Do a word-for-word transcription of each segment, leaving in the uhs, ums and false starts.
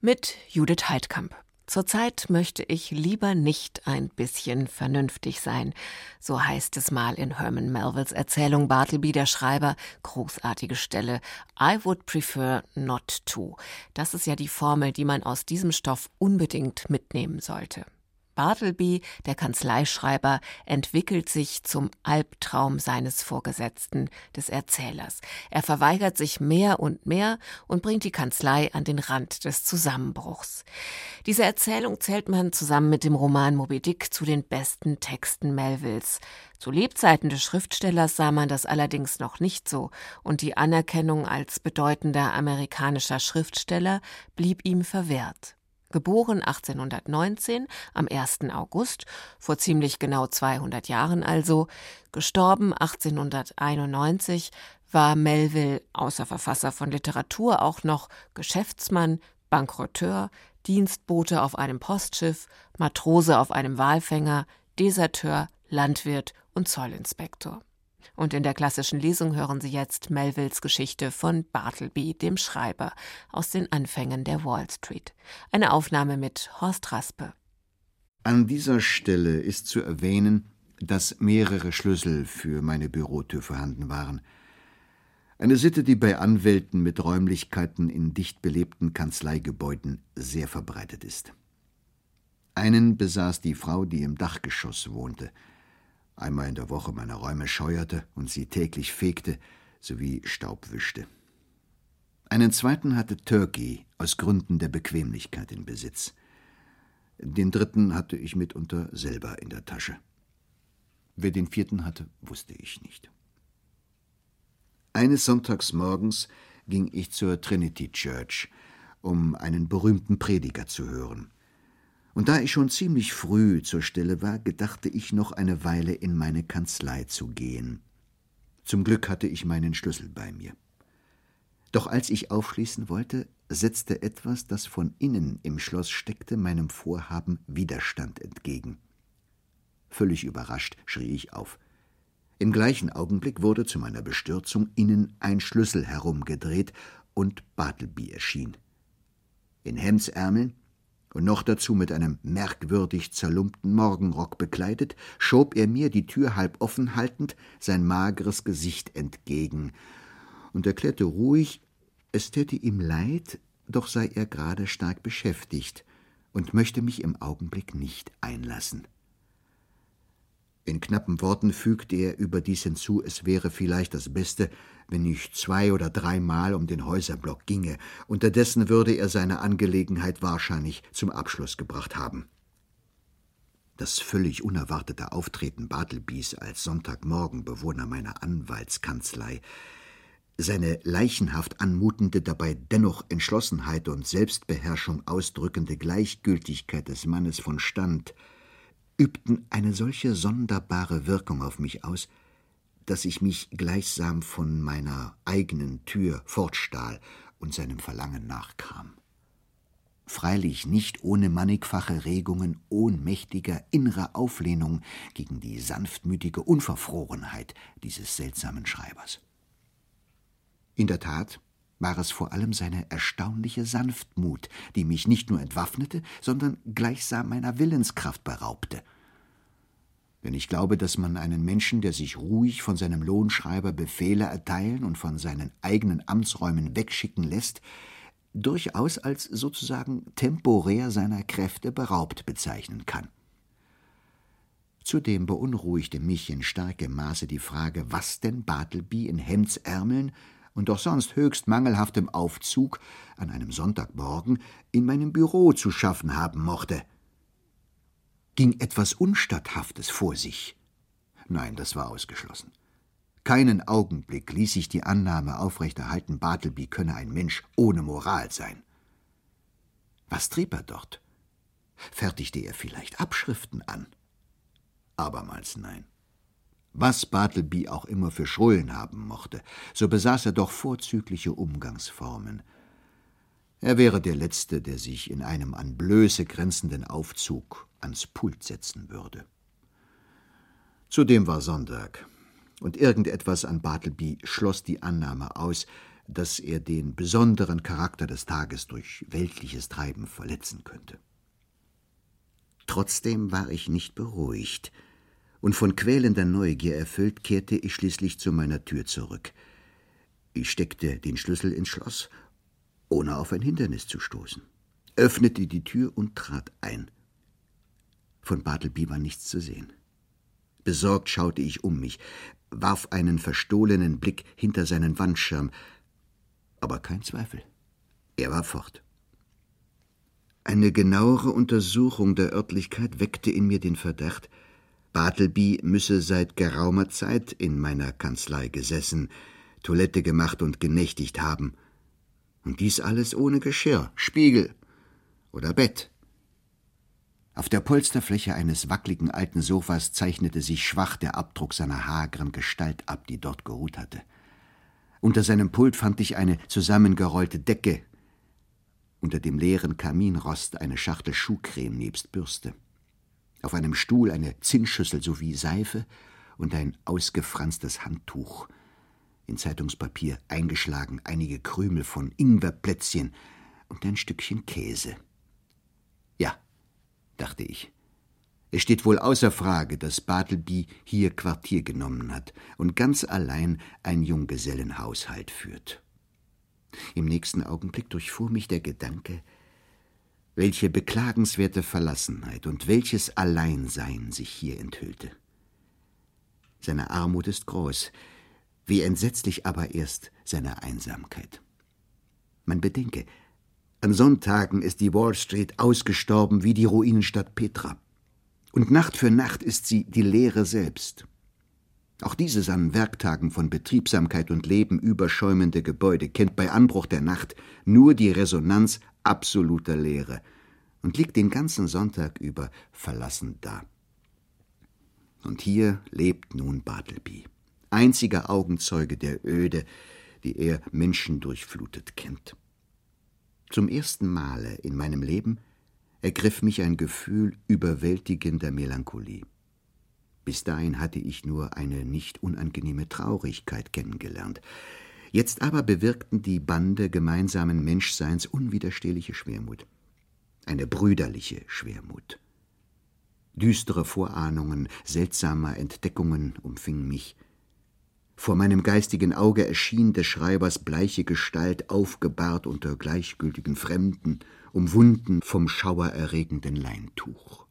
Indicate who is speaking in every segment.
Speaker 1: Mit Judith Heidkamp. Zurzeit möchte ich lieber nicht ein bisschen vernünftig sein. So heißt es mal in Herman Melvilles Erzählung Bartleby, der Schreiber. Großartige Stelle. I would prefer not to. Das ist ja die Formel, die man aus diesem Stoff unbedingt mitnehmen sollte. Bartleby, der Kanzleischreiber, entwickelt sich zum Albtraum seines Vorgesetzten, des Erzählers. Er verweigert sich mehr und mehr und bringt die Kanzlei an den Rand des Zusammenbruchs. Diese Erzählung zählt man zusammen mit dem Roman Moby Dick zu den besten Texten Melvilles. Zu Lebzeiten des Schriftstellers sah man das allerdings noch nicht so, und die Anerkennung als bedeutender amerikanischer Schriftsteller blieb ihm verwehrt. Geboren achtzehnhundertneunzehn, am ersten August, vor ziemlich genau zweihundert Jahren also, gestorben achtzehnhunderteinundneunzig, war Melville außer Verfasser von Literatur auch noch Geschäftsmann, Bankrotteur, Dienstbote auf einem Postschiff, Matrose auf einem Walfänger, Deserteur, Landwirt und Zollinspektor. Und in der klassischen Lesung hören Sie jetzt Melvilles Geschichte von Bartleby, dem Schreiber, aus den Anfängen der Wall Street. Eine Aufnahme mit Horst Raspe.
Speaker 2: An dieser Stelle ist zu erwähnen, dass mehrere Schlüssel für meine Bürotür vorhanden waren. Eine Sitte, die bei Anwälten mit Räumlichkeiten in dicht belebten Kanzleigebäuden sehr verbreitet ist. Einen besaß die Frau, die im Dachgeschoss wohnte, einmal in der Woche meine Räume scheuerte und sie täglich fegte sowie Staub wischte. Einen zweiten hatte Turkey aus Gründen der Bequemlichkeit in Besitz. Den dritten hatte ich mitunter selber in der Tasche. Wer den vierten hatte, wusste ich nicht. Eines Sonntagsmorgens ging ich zur Trinity Church, um einen berühmten Prediger zu hören. Und da ich schon ziemlich früh zur Stelle war, gedachte ich noch eine Weile in meine Kanzlei zu gehen. Zum Glück hatte ich meinen Schlüssel bei mir. Doch als ich aufschließen wollte, setzte etwas, das von innen im Schloss steckte, meinem Vorhaben Widerstand entgegen. Völlig überrascht schrie ich auf. Im gleichen Augenblick wurde zu meiner Bestürzung innen ein Schlüssel herumgedreht und Bartleby erschien. In Hemdsärmeln und noch dazu mit einem merkwürdig zerlumpten Morgenrock bekleidet, schob er mir, die Tür halb offen haltend, sein mageres Gesicht entgegen und erklärte ruhig, es täte ihm leid, doch sei er gerade stark beschäftigt und möchte mich im Augenblick nicht einlassen. In knappen Worten fügte er überdies hinzu, es wäre vielleicht das Beste, wenn ich zwei- oder dreimal um den Häuserblock ginge. Unterdessen würde er seine Angelegenheit wahrscheinlich zum Abschluss gebracht haben. Das völlig unerwartete Auftreten Bartlebys als Sonntagmorgen-Bewohner meiner Anwaltskanzlei, seine leichenhaft anmutende, dabei dennoch Entschlossenheit und Selbstbeherrschung ausdrückende Gleichgültigkeit des Mannes von Stand, übten eine solche sonderbare Wirkung auf mich aus, dass ich mich gleichsam von meiner eigenen Tür fortstahl und seinem Verlangen nachkam. Freilich nicht ohne mannigfache Regungen ohnmächtiger innerer Auflehnung gegen die sanftmütige Unverfrorenheit dieses seltsamen Schreibers. In der Tat war es vor allem seine erstaunliche Sanftmut, die mich nicht nur entwaffnete, sondern gleichsam meiner Willenskraft beraubte. Denn ich glaube, dass man einen Menschen, der sich ruhig von seinem Lohnschreiber Befehle erteilen und von seinen eigenen Amtsräumen wegschicken lässt, durchaus als sozusagen temporär seiner Kräfte beraubt bezeichnen kann. Zudem beunruhigte mich in starkem Maße die Frage, was denn Bartleby in Hemdsärmeln und doch sonst höchst mangelhaftem Aufzug an einem Sonntagmorgen in meinem Büro zu schaffen haben mochte. Ging etwas Unstatthaftes vor sich? Nein, das war ausgeschlossen. Keinen Augenblick ließ sich die Annahme aufrechterhalten, Bartleby könne ein Mensch ohne Moral sein. Was trieb er dort? Fertigte er vielleicht Abschriften an? Abermals nein. Was Bartleby auch immer für Schrullen haben mochte, so besaß er doch vorzügliche Umgangsformen. Er wäre der Letzte, der sich in einem an Blöße grenzenden Aufzug ans Pult setzen würde. Zudem war Sonntag, und irgendetwas an Bartleby schloss die Annahme aus, dass er den besonderen Charakter des Tages durch weltliches Treiben verletzen könnte. Trotzdem war ich nicht beruhigt, und von quälender Neugier erfüllt kehrte ich schließlich zu meiner Tür zurück. Ich steckte den Schlüssel ins Schloss, ohne auf ein Hindernis zu stoßen, öffnete die Tür und trat ein. Von Bartleby war nichts zu sehen. Besorgt schaute ich um mich, warf einen verstohlenen Blick hinter seinen Wandschirm, aber kein Zweifel, er war fort. Eine genauere Untersuchung der Örtlichkeit weckte in mir den Verdacht, Bartleby müsse seit geraumer Zeit in meiner Kanzlei gesessen, Toilette gemacht und genächtigt haben. Und dies alles ohne Geschirr, Spiegel oder Bett. Auf der Polsterfläche eines wackligen alten Sofas zeichnete sich schwach der Abdruck seiner hageren Gestalt ab, die dort geruht hatte. Unter seinem Pult fand ich eine zusammengerollte Decke, unter dem leeren Kaminrost eine Schachtel Schuhcreme nebst Bürste. Auf einem Stuhl eine Zinnschüssel sowie Seife und ein ausgefranstes Handtuch. In Zeitungspapier eingeschlagen einige Krümel von Ingwerplätzchen und ein Stückchen Käse. Ja, dachte ich, es steht wohl außer Frage, dass Bartleby hier Quartier genommen hat und ganz allein ein Junggesellenhaushalt führt. Im nächsten Augenblick durchfuhr mich der Gedanke, welche beklagenswerte Verlassenheit und welches Alleinsein sich hier enthüllte. Seine Armut ist groß, wie entsetzlich aber erst seine Einsamkeit. Man bedenke, an Sonntagen ist die Wall Street ausgestorben wie die Ruinenstadt Petra. Und Nacht für Nacht ist sie die Leere selbst. Auch dieses an Werktagen von Betriebsamkeit und Leben überschäumende Gebäude kennt bei Anbruch der Nacht nur die Resonanz absoluter Leere und liegt den ganzen Sonntag über verlassen da. Und hier lebt nun Bartleby, einziger Augenzeuge der Öde, die er menschendurchflutet kennt. Zum ersten Male in meinem Leben ergriff mich ein Gefühl überwältigender Melancholie. Bis dahin hatte ich nur eine nicht unangenehme Traurigkeit kennengelernt. Jetzt aber bewirkten die Bande gemeinsamen Menschseins unwiderstehliche Schwermut. Eine brüderliche Schwermut. Düstere Vorahnungen seltsamer Entdeckungen umfingen mich. Vor meinem geistigen Auge erschien des Schreibers bleiche Gestalt aufgebahrt unter gleichgültigen Fremden, umwunden vom schauererregenden Leintuch.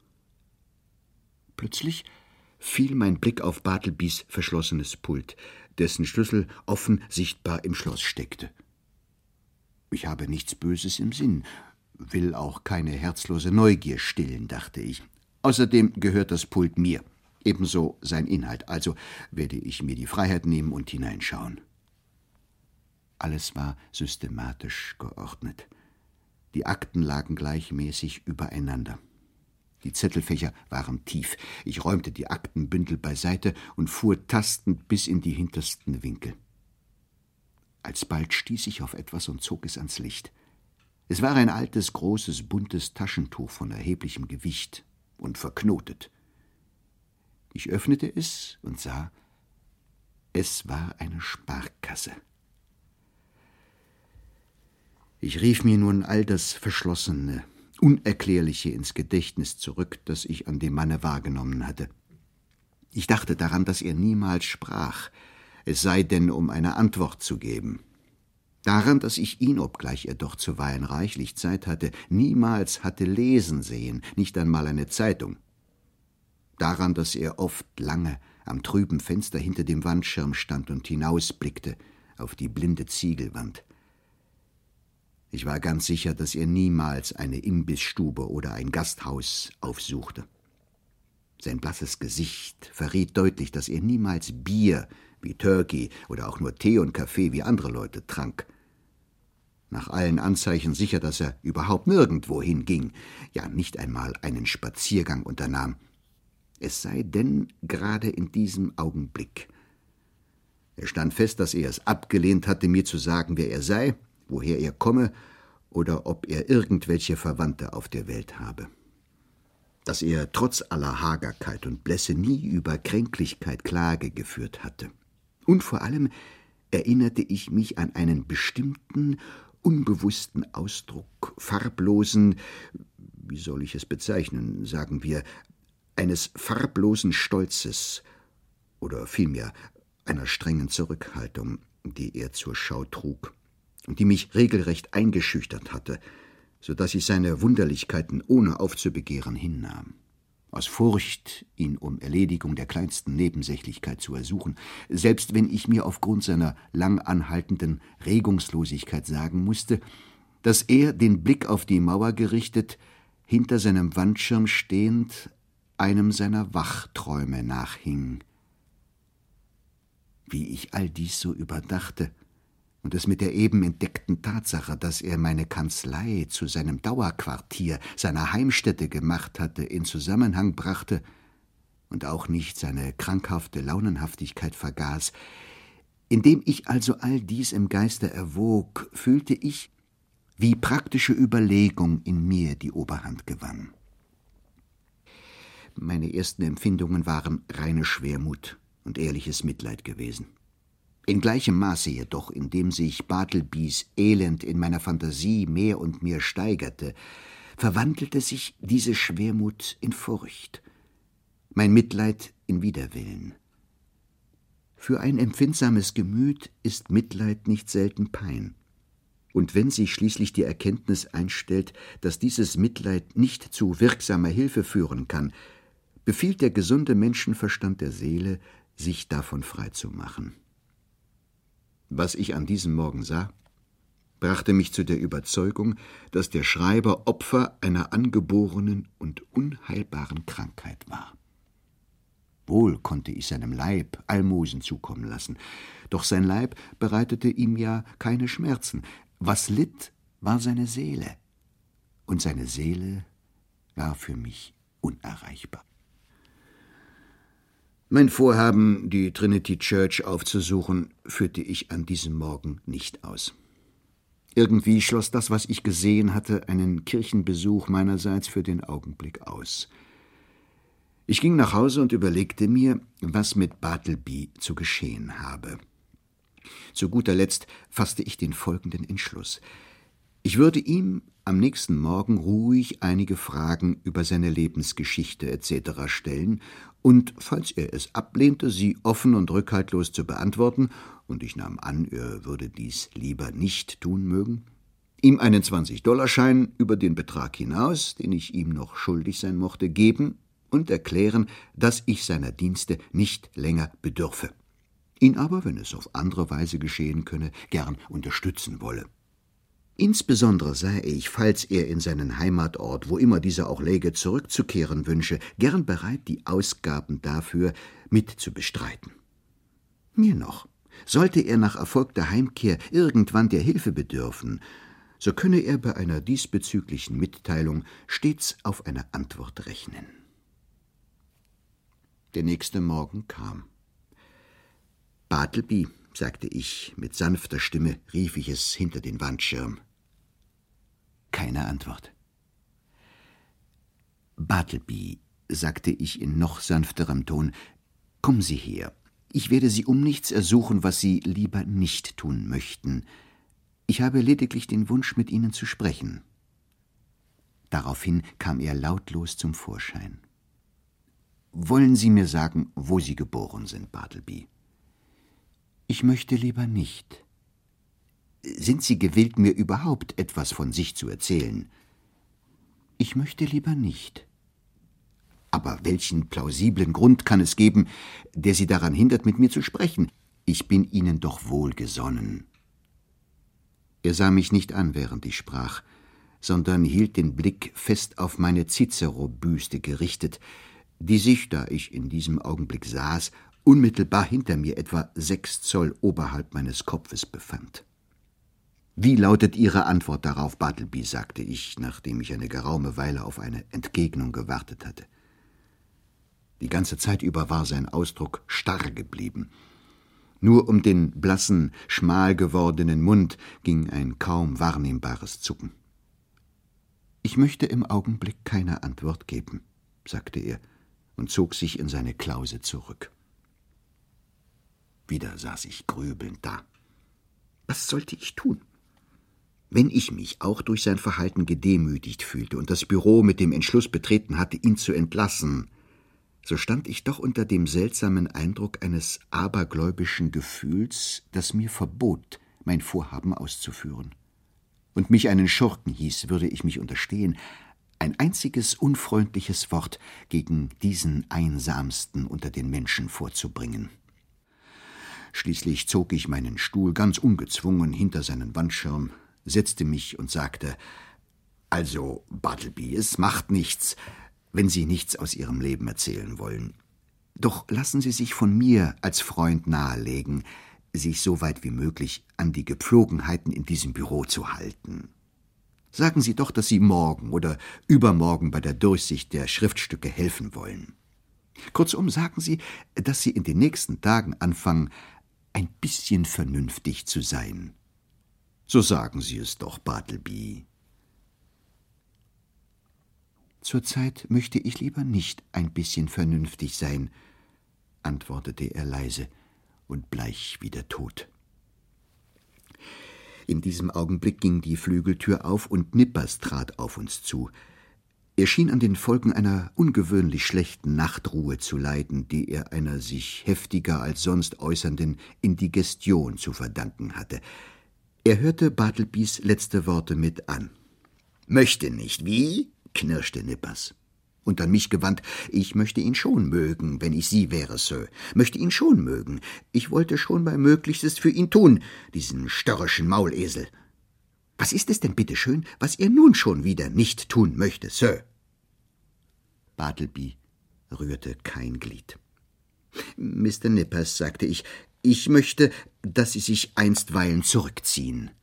Speaker 2: Plötzlich fiel mein Blick auf Bartlebys verschlossenes Pult, dessen Schlüssel offen sichtbar im Schloss steckte. Ich habe nichts Böses im Sinn, will auch keine herzlose Neugier stillen, dachte ich. Außerdem gehört das Pult mir, ebenso sein Inhalt, also werde ich mir die Freiheit nehmen und hineinschauen. Alles war systematisch geordnet. Die Akten lagen gleichmäßig übereinander. Die Zettelfächer waren tief. Ich räumte die Aktenbündel beiseite und fuhr tastend bis in die hintersten Winkel. Alsbald stieß ich auf etwas und zog es ans Licht. Es war ein altes, großes, buntes Taschentuch von erheblichem Gewicht und verknotet. Ich öffnete es und sah, es war eine Sparkasse. Ich rief mir nun all das Verschlossene, Unerklärliche ins Gedächtnis zurück, das ich an dem Manne wahrgenommen hatte. Ich dachte daran, dass er niemals sprach, es sei denn, um eine Antwort zu geben. Daran, dass ich ihn, obgleich er doch zuweilen reichlich Zeit hatte, niemals hatte lesen sehen, nicht einmal eine Zeitung. Daran, dass er oft lange am trüben Fenster hinter dem Wandschirm stand und hinausblickte auf die blinde Ziegelwand. Ich war ganz sicher, dass er niemals eine Imbissstube oder ein Gasthaus aufsuchte. Sein blasses Gesicht verriet deutlich, dass er niemals Bier wie Turkey oder auch nur Tee und Kaffee wie andere Leute trank. Nach allen Anzeichen sicher, dass er überhaupt nirgendwo hinging, ja nicht einmal einen Spaziergang unternahm. Es sei denn gerade in diesem Augenblick. Er stand fest, dass er es abgelehnt hatte, mir zu sagen, wer er sei, woher er komme oder ob er irgendwelche Verwandte auf der Welt habe. Dass er trotz aller Hagerkeit und Blässe nie über Kränklichkeit Klage geführt hatte. Und vor allem, erinnerte ich mich an einen bestimmten, unbewussten Ausdruck farblosen, wie soll ich es bezeichnen, sagen wir, eines farblosen Stolzes oder vielmehr einer strengen Zurückhaltung, die er zur Schau trug und die mich regelrecht eingeschüchtert hatte, so daß ich seine Wunderlichkeiten ohne aufzubegehren hinnahm. Aus Furcht, ihn um Erledigung der kleinsten Nebensächlichkeit zu ersuchen, selbst wenn ich mir aufgrund seiner lang anhaltenden Regungslosigkeit sagen musste, dass er, den Blick auf die Mauer gerichtet, hinter seinem Wandschirm stehend, einem seiner Wachträume nachhing. Wie ich all dies so überdachte und es mit der eben entdeckten Tatsache, dass er meine Kanzlei zu seinem Dauerquartier, seiner Heimstätte gemacht hatte, in Zusammenhang brachte und auch nicht seine krankhafte Launenhaftigkeit vergaß, indem ich also all dies im Geiste erwog, fühlte ich, wie praktische Überlegung in mir die Oberhand gewann. Meine ersten Empfindungen waren reine Schwermut und ehrliches Mitleid gewesen. In gleichem Maße jedoch, indem sich Bartlebys Elend in meiner Fantasie mehr und mehr steigerte, verwandelte sich diese Schwermut in Furcht, mein Mitleid in Widerwillen. Für ein empfindsames Gemüt ist Mitleid nicht selten Pein. Und wenn sich schließlich die Erkenntnis einstellt, dass dieses Mitleid nicht zu wirksamer Hilfe führen kann, befiehlt der gesunde Menschenverstand der Seele, sich davon frei zu machen. Was ich an diesem Morgen sah, brachte mich zu der Überzeugung, dass der Schreiber Opfer einer angeborenen und unheilbaren Krankheit war. Wohl konnte ich seinem Leib Almosen zukommen lassen, doch sein Leib bereitete ihm ja keine Schmerzen. Was litt, war seine Seele, und seine Seele war für mich unerreichbar. Mein Vorhaben, die Trinity Church aufzusuchen, führte ich an diesem Morgen nicht aus. Irgendwie schloss das, was ich gesehen hatte, einen Kirchenbesuch meinerseits für den Augenblick aus. Ich ging nach Hause und überlegte mir, was mit Bartleby zu geschehen habe. Zu guter Letzt fasste ich den folgenden Entschluss. Ich würde ihm am nächsten Morgen ruhig einige Fragen über seine Lebensgeschichte et cetera stellen und, falls er es ablehnte, sie offen und rückhaltlos zu beantworten, und ich nahm an, er würde dies lieber nicht tun mögen, ihm einen zwanzig-Dollar-Schein über den Betrag hinaus, den ich ihm noch schuldig sein mochte, geben und erklären, dass ich seiner Dienste nicht länger bedürfe, ihn aber, wenn es auf andere Weise geschehen könne, gern unterstützen wolle. Insbesondere sei ich, falls er in seinen Heimatort, wo immer dieser auch läge, zurückzukehren wünsche, gern bereit, die Ausgaben dafür mit zu bestreiten. Mir noch, sollte er nach erfolgter Heimkehr irgendwann der Hilfe bedürfen, so könne er bei einer diesbezüglichen Mitteilung stets auf eine Antwort rechnen. Der nächste Morgen kam. »Bartleby«, sagte ich, mit sanfter Stimme rief ich es hinter den Wandschirm. Keine Antwort. »Bartleby«, sagte ich in noch sanfterem Ton, »kommen Sie her. Ich werde Sie um nichts ersuchen, was Sie lieber nicht tun möchten. Ich habe lediglich den Wunsch, mit Ihnen zu sprechen.« Daraufhin kam er lautlos zum Vorschein. »Wollen Sie mir sagen, wo Sie geboren sind, Bartleby?« »Ich möchte lieber nicht.« »Sind Sie gewillt, mir überhaupt etwas von sich zu erzählen?« »Ich möchte lieber nicht.« »Aber welchen plausiblen Grund kann es geben, der Sie daran hindert, mit mir zu sprechen? Ich bin Ihnen doch wohlgesonnen.« Er sah mich nicht an, während ich sprach, sondern hielt den Blick fest auf meine Cicero-Büste gerichtet, die sich, da ich in diesem Augenblick saß, unmittelbar hinter mir etwa sechs Zoll oberhalb meines Kopfes befand. »Wie lautet Ihre Antwort darauf, Bartleby?« sagte ich, nachdem ich eine geraume Weile auf eine Entgegnung gewartet hatte. Die ganze Zeit über war sein Ausdruck starr geblieben. Nur um den blassen, schmal gewordenen Mund ging ein kaum wahrnehmbares Zucken. »Ich möchte im Augenblick keine Antwort geben«, sagte er und zog sich in seine Klause zurück. Wieder saß ich grübelnd da. Was sollte ich tun? Wenn ich mich auch durch sein Verhalten gedemütigt fühlte und das Büro mit dem Entschluss betreten hatte, ihn zu entlassen, so stand ich doch unter dem seltsamen Eindruck eines abergläubischen Gefühls, das mir verbot, mein Vorhaben auszuführen. Und mich einen Schurken hieß, würde ich mich unterstehen, ein einziges unfreundliches Wort gegen diesen einsamsten unter den Menschen vorzubringen. Schließlich zog ich meinen Stuhl ganz ungezwungen hinter seinen Wandschirm, setzte mich und sagte: »Also, Bartleby, es macht nichts, wenn Sie nichts aus Ihrem Leben erzählen wollen. Doch lassen Sie sich von mir als Freund nahelegen, sich so weit wie möglich an die Gepflogenheiten in diesem Büro zu halten. Sagen Sie doch, dass Sie morgen oder übermorgen bei der Durchsicht der Schriftstücke helfen wollen. Kurzum, sagen Sie, dass Sie in den nächsten Tagen anfangen, ein bisschen vernünftig zu sein. So sagen Sie es doch, Bartleby.« »Zurzeit möchte ich lieber nicht ein bisschen vernünftig sein«, antwortete er leise und bleich wie der Tod. In diesem Augenblick ging die Flügeltür auf und Nippers trat auf uns zu. Er schien an den Folgen einer ungewöhnlich schlechten Nachtruhe zu leiden, die er einer sich heftiger als sonst äußernden Indigestion zu verdanken hatte. Er hörte Bartlebys letzte Worte mit an. »Möchte nicht, wie?« knirschte Nippers. Und an mich gewandt: »Ich möchte ihn schon mögen, wenn ich Sie wäre, Sir. Möchte ihn schon mögen. Ich wollte schon mein Möglichstes für ihn tun, diesen störrischen Maulesel. Was ist es denn bitteschön, was er nun schon wieder nicht tun möchte, Sir?« Bartleby rührte kein Glied. »Mister Nippers«, sagte ich, »ich möchte, dass Sie sich einstweilen zurückziehen.«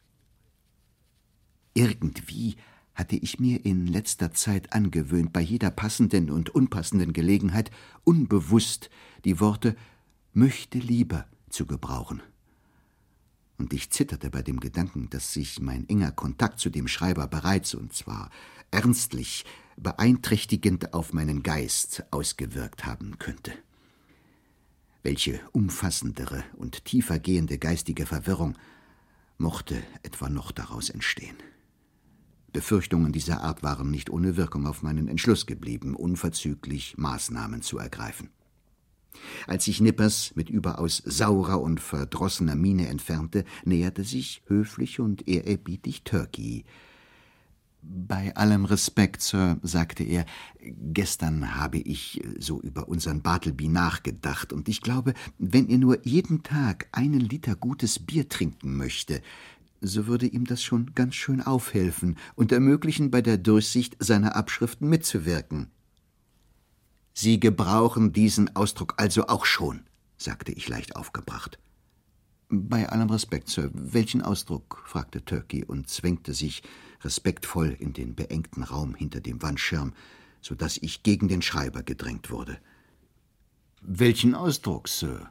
Speaker 2: Irgendwie hatte ich mir in letzter Zeit angewöhnt, bei jeder passenden und unpassenden Gelegenheit unbewusst die Worte »möchte lieber« zu gebrauchen. Und ich zitterte bei dem Gedanken, dass sich mein enger Kontakt zu dem Schreiber bereits, und zwar ernstlich, beeinträchtigend auf meinen Geist ausgewirkt haben könnte. Welche umfassendere und tiefer gehende geistige Verwirrung mochte etwa noch daraus entstehen? Befürchtungen dieser Art waren nicht ohne Wirkung auf meinen Entschluss geblieben, unverzüglich Maßnahmen zu ergreifen. Als sich Nippers mit überaus saurer und verdrossener Miene entfernte, näherte sich höflich und ehrerbietig Turkey. »Bei allem Respekt, Sir«, sagte er, »gestern habe ich so über unseren Bartleby nachgedacht, und ich glaube, wenn er nur jeden Tag einen Liter gutes Bier trinken möchte, so würde ihm das schon ganz schön aufhelfen und ermöglichen, bei der Durchsicht seiner Abschriften mitzuwirken.« »Sie gebrauchen diesen Ausdruck also auch schon«, sagte ich leicht aufgebracht. »Bei allem Respekt, Sir, welchen Ausdruck?« fragte Turkey und zwängte sich respektvoll in den beengten Raum hinter dem Wandschirm, so daß ich gegen den Schreiber gedrängt wurde. »Welchen Ausdruck, Sir?«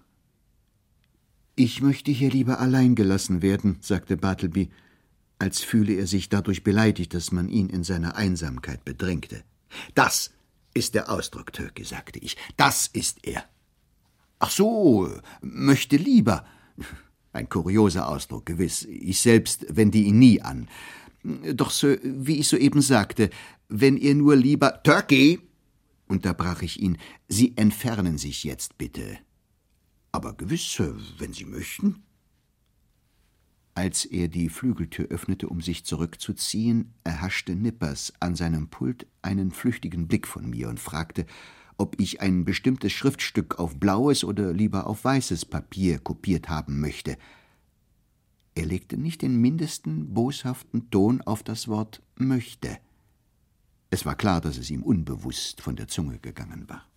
Speaker 2: »Ich möchte hier lieber allein gelassen werden«, sagte Bartleby, als fühle er sich dadurch beleidigt, dass man ihn in seiner Einsamkeit bedrängte. »Das ist der Ausdruck, Turkey«, sagte ich, »das ist er.« »Ach so, möchte lieber«, ein kurioser Ausdruck, gewiss, ich selbst wende ihn nie an. »Doch, Sir, wie ich soeben sagte, wenn ihr nur lieber...« »Turkey«, unterbrach ich ihn, »Sie entfernen sich jetzt bitte.« »Aber gewiss, Sir, wenn Sie möchten.« Als er die Flügeltür öffnete, um sich zurückzuziehen, erhaschte Nippers an seinem Pult einen flüchtigen Blick von mir und fragte, ob ich ein bestimmtes Schriftstück auf blaues oder lieber auf weißes Papier kopiert haben möchte. Er legte nicht den mindesten boshaften Ton auf das Wort »möchte«. Es war klar, dass es ihm unbewusst von der Zunge gegangen war.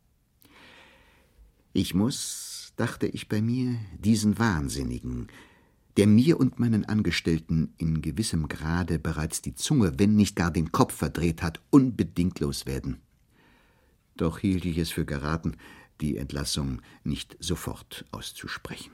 Speaker 2: Ich muss, dachte ich bei mir, diesen Wahnsinnigen, der mir und meinen Angestellten in gewissem Grade bereits die Zunge, wenn nicht gar den Kopf verdreht hat, unbedingt loswerden. Doch hielt ich es für geraten, die Entlassung nicht sofort auszusprechen.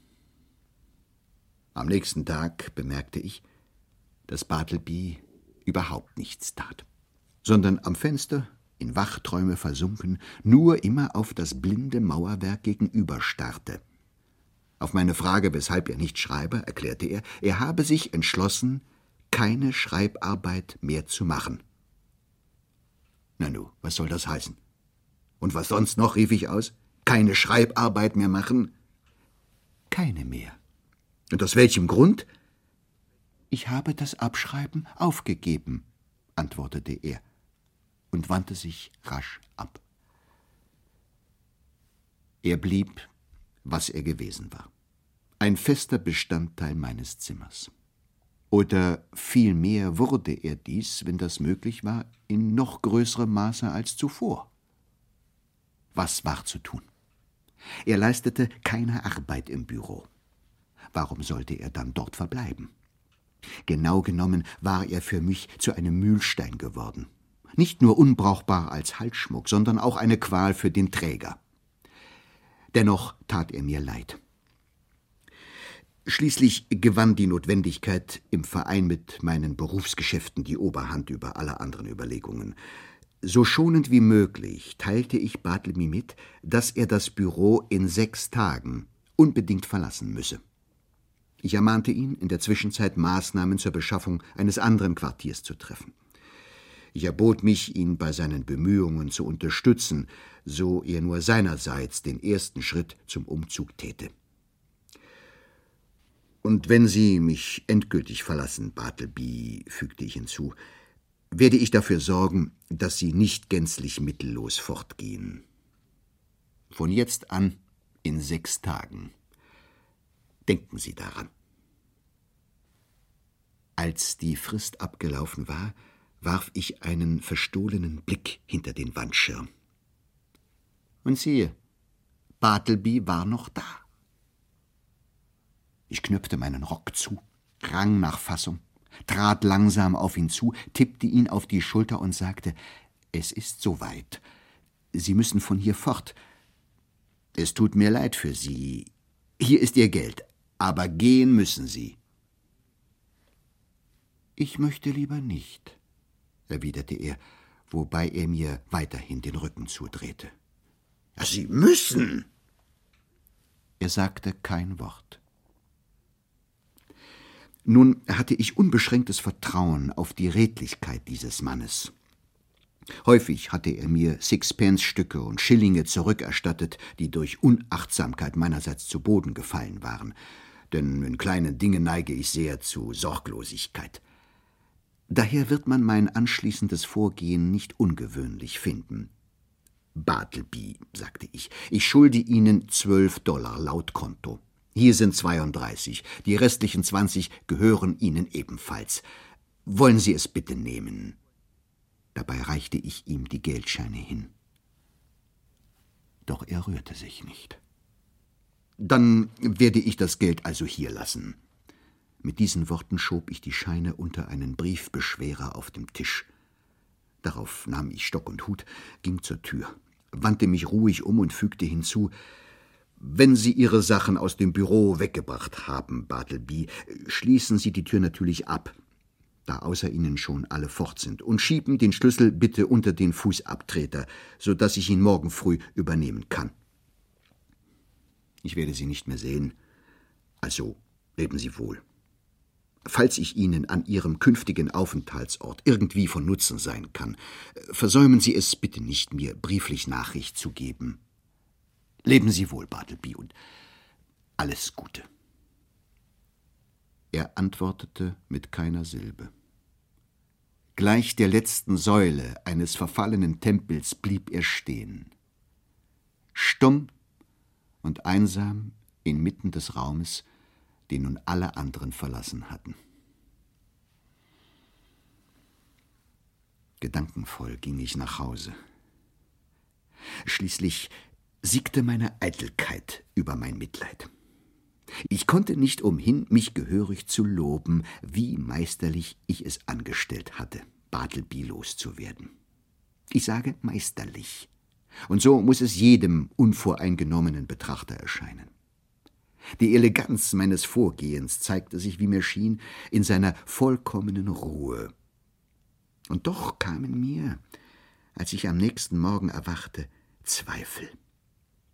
Speaker 2: Am nächsten Tag bemerkte ich, dass Bartleby überhaupt nichts tat, sondern am Fenster, in Wachträume versunken, nur immer auf das blinde Mauerwerk gegenüber starrte. Auf meine Frage, weshalb er nicht schreibe, erklärte er, er habe sich entschlossen, keine Schreibarbeit mehr zu machen. Na nu, was soll das heißen? Und was sonst noch, rief ich aus? Keine Schreibarbeit mehr machen? Keine mehr. Und aus welchem Grund? Ich habe das Abschreiben aufgegeben, antwortete er und wandte sich rasch ab. Er blieb, was er gewesen war, ein fester Bestandteil meines Zimmers. Oder vielmehr wurde er dies, wenn das möglich war, in noch größerem Maße als zuvor. Was war zu tun? Er leistete keine Arbeit im Büro. Warum sollte er dann dort verbleiben? Genau genommen war er für mich zu einem Mühlstein geworden. Nicht nur unbrauchbar als Halsschmuck, sondern auch eine Qual für den Träger. Dennoch tat er mir leid. Schließlich gewann die Notwendigkeit im Verein mit meinen Berufsgeschäften die Oberhand über alle anderen Überlegungen. So schonend wie möglich teilte ich Bartleby mit, dass er das Büro in sechs Tagen unbedingt verlassen müsse. Ich ermahnte ihn, in der Zwischenzeit Maßnahmen zur Beschaffung eines anderen Quartiers zu treffen. Ich erbot mich, ihn bei seinen Bemühungen zu unterstützen, so er nur seinerseits den ersten Schritt zum Umzug täte. »Und wenn Sie mich endgültig verlassen, Bartleby«, fügte ich hinzu, »werde ich dafür sorgen, dass Sie nicht gänzlich mittellos fortgehen. Von jetzt an in sechs Tagen. Denken Sie daran.« Als die Frist abgelaufen war, warf ich einen verstohlenen Blick hinter den Wandschirm. Und siehe, Bartleby war noch da. Ich knöpfte meinen Rock zu, rang nach Fassung, trat langsam auf ihn zu, tippte ihn auf die Schulter und sagte, »Es ist soweit. Sie müssen von hier fort. Es tut mir leid für Sie. Hier ist Ihr Geld, aber gehen müssen Sie.« »Ich möchte lieber nicht«, erwiderte er, wobei er mir weiterhin den Rücken zudrehte. »Sie müssen!« Er sagte kein Wort. Nun hatte ich unbeschränktes Vertrauen auf die Redlichkeit dieses Mannes. Häufig hatte er mir Sixpence-Stücke und Schillinge zurückerstattet, die durch Unachtsamkeit meinerseits zu Boden gefallen waren, denn in kleinen Dingen neige ich sehr zu Sorglosigkeit. Daher wird man mein anschließendes Vorgehen nicht ungewöhnlich finden. »Bartleby«, sagte ich, »ich schulde Ihnen zwölf Dollar laut Konto. Hier sind zweiunddreißig, die restlichen zwanzig gehören Ihnen ebenfalls. Wollen Sie es bitte nehmen?« Dabei reichte ich ihm die Geldscheine hin. Doch er rührte sich nicht. »Dann werde ich das Geld also hier lassen.« Mit diesen Worten schob ich die Scheine unter einen Briefbeschwerer auf dem Tisch. Darauf nahm ich Stock und Hut, ging zur Tür, wandte mich ruhig um und fügte hinzu, »Wenn Sie Ihre Sachen aus dem Büro weggebracht haben, Bartleby, schließen Sie die Tür natürlich ab, da außer Ihnen schon alle fort sind, und schieben den Schlüssel bitte unter den Fußabtreter, so dass ich ihn morgen früh übernehmen kann. Ich werde Sie nicht mehr sehen, also leben Sie wohl. Falls ich Ihnen an Ihrem künftigen Aufenthaltsort irgendwie von Nutzen sein kann, versäumen Sie es bitte nicht, mir brieflich Nachricht zu geben. Leben Sie wohl, Bartleby, und alles Gute.« Er antwortete mit keiner Silbe. Gleich der letzten Säule eines verfallenen Tempels blieb er stehen. Stumm und einsam inmitten des Raumes, den nun alle anderen verlassen hatten. Gedankenvoll ging ich nach Hause. Schließlich siegte meine Eitelkeit über mein Mitleid. Ich konnte nicht umhin, mich gehörig zu loben, wie meisterlich ich es angestellt hatte, Bartleby loszuwerden. Ich sage meisterlich, und so muß es jedem unvoreingenommenen Betrachter erscheinen. Die Eleganz meines Vorgehens zeigte sich, wie mir schien, in seiner vollkommenen Ruhe. Und doch kamen mir, als ich am nächsten Morgen erwachte, Zweifel.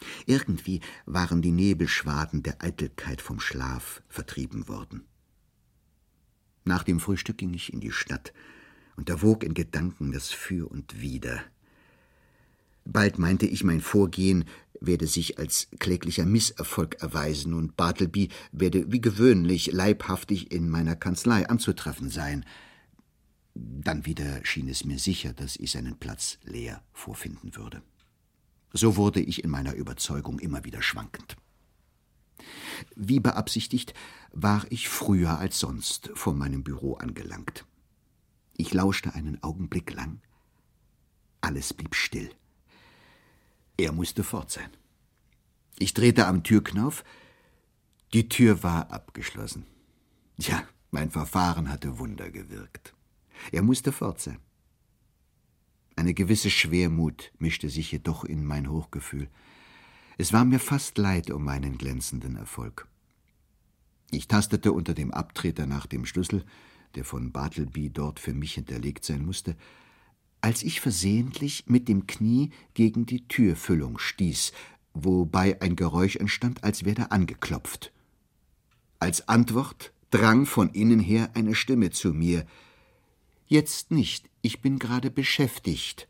Speaker 2: Irgendwie waren die Nebelschwaden der Eitelkeit vom Schlaf vertrieben worden. Nach dem Frühstück ging ich in die Stadt und erwog in Gedanken das Für und Wider. Bald meinte ich, mein Vorgehen werde sich als kläglicher Misserfolg erweisen und Bartleby werde wie gewöhnlich leibhaftig in meiner Kanzlei anzutreffen sein. Dann wieder schien es mir sicher, dass ich seinen Platz leer vorfinden würde. So wurde ich in meiner Überzeugung immer wieder schwankend. Wie beabsichtigt, war ich früher als sonst vor meinem Büro angelangt. Ich lauschte einen Augenblick lang. Alles blieb still. Er musste fort sein. Ich drehte am Türknauf. Die Tür war abgeschlossen. Ja, mein Verfahren hatte Wunder gewirkt. Er musste fort sein. Eine gewisse Schwermut mischte sich jedoch in mein Hochgefühl. Es war mir fast leid um meinen glänzenden Erfolg. Ich tastete unter dem Abtreter nach dem Schlüssel, der von Bartleby dort für mich hinterlegt sein musste, als ich versehentlich mit dem Knie gegen die Türfüllung stieß, wobei ein Geräusch entstand, als werde angeklopft. Als Antwort drang von innen her eine Stimme zu mir. »Jetzt nicht, ich bin gerade beschäftigt.«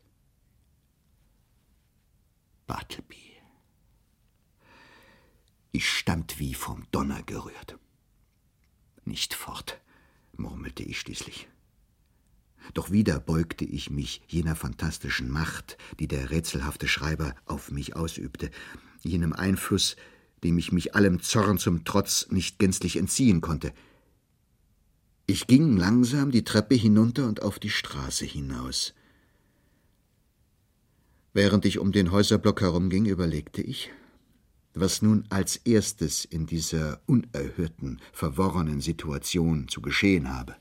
Speaker 2: Bartleby. Ich stand wie vom Donner gerührt. »Nicht fort«, murmelte ich schließlich. Doch wieder beugte ich mich jener fantastischen Macht, die der rätselhafte Schreiber auf mich ausübte, jenem Einfluss, dem ich mich allem Zorn zum Trotz nicht gänzlich entziehen konnte. Ich ging langsam die Treppe hinunter und auf die Straße hinaus. Während ich um den Häuserblock herumging, überlegte ich, was nun als erstes in dieser unerhörten, verworrenen Situation zu geschehen habe.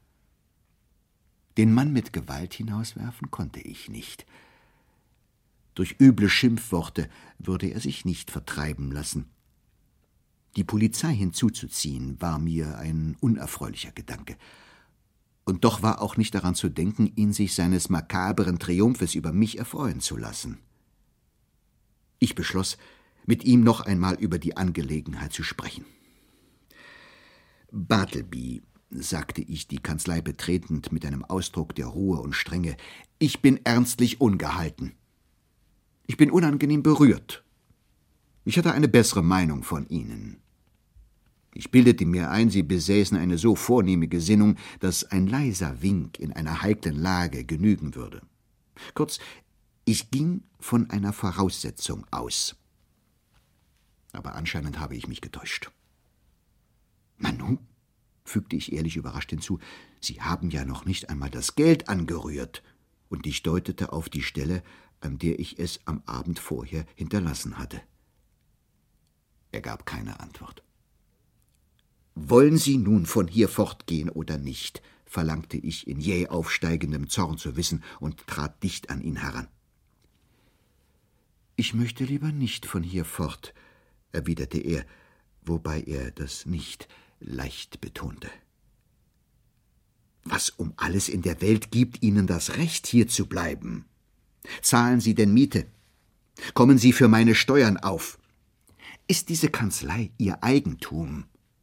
Speaker 2: Den Mann mit Gewalt hinauswerfen konnte ich nicht. Durch üble Schimpfworte würde er sich nicht vertreiben lassen. Die Polizei hinzuzuziehen, war mir ein unerfreulicher Gedanke. Und doch war auch nicht daran zu denken, ihn sich seines makabren Triumphes über mich erfreuen zu lassen. Ich beschloss, mit ihm noch einmal über die Angelegenheit zu sprechen. »Bartleby«, sagte ich, die Kanzlei betretend mit einem Ausdruck der Ruhe und Strenge, »ich bin ernstlich ungehalten. Ich bin unangenehm berührt. Ich hatte eine bessere Meinung von Ihnen. Ich bildete mir ein, Sie besäßen eine so vornehme Gesinnung, dass ein leiser Wink in einer heiklen Lage genügen würde. Kurz, ich ging von einer Voraussetzung aus. Aber anscheinend habe ich mich getäuscht. Nanu, fügte ich ehrlich überrascht hinzu, Sie haben ja noch nicht einmal das Geld angerührt, und ich deutete auf die Stelle, an der ich es am Abend vorher hinterlassen hatte. Er gab keine Antwort. »Wollen Sie nun von hier fortgehen oder nicht?« verlangte ich in jäh aufsteigendem Zorn zu wissen und trat dicht an ihn heran. »Ich möchte lieber nicht von hier fort«, erwiderte er, wobei er das nicht leicht betonte. »Was um alles in der Welt gibt Ihnen das Recht, hier zu bleiben? Zahlen Sie denn Miete? Kommen Sie für meine Steuern auf? Ist diese Kanzlei Ihr Eigentum?«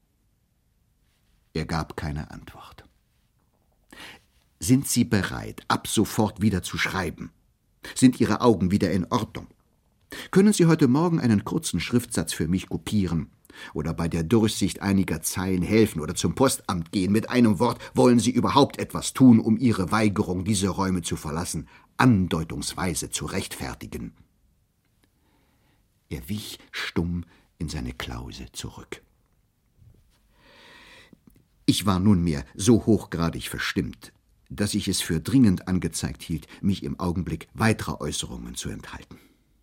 Speaker 2: Er gab keine Antwort. »Sind Sie bereit, ab sofort wieder zu schreiben? Sind Ihre Augen wieder in Ordnung? Können Sie heute Morgen einen kurzen Schriftsatz für mich kopieren oder bei der Durchsicht einiger Zeilen helfen oder zum Postamt gehen? Mit einem Wort, wollen Sie überhaupt etwas tun, um Ihre Weigerung, diese Räume zu verlassen, andeutungsweise zu rechtfertigen?« Er wich stumm in seine Klause zurück. Ich war nunmehr so hochgradig verstimmt, dass ich es für dringend angezeigt hielt, mich im Augenblick weiterer Äußerungen zu enthalten.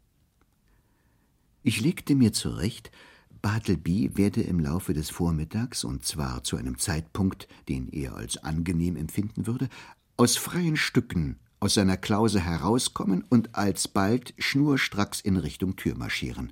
Speaker 2: Ich legte mir zurecht, Bartleby werde im Laufe des Vormittags, und zwar zu einem Zeitpunkt, den er als angenehm empfinden würde, aus freien Stücken aus seiner Klause herauskommen und alsbald schnurstracks in Richtung Tür marschieren.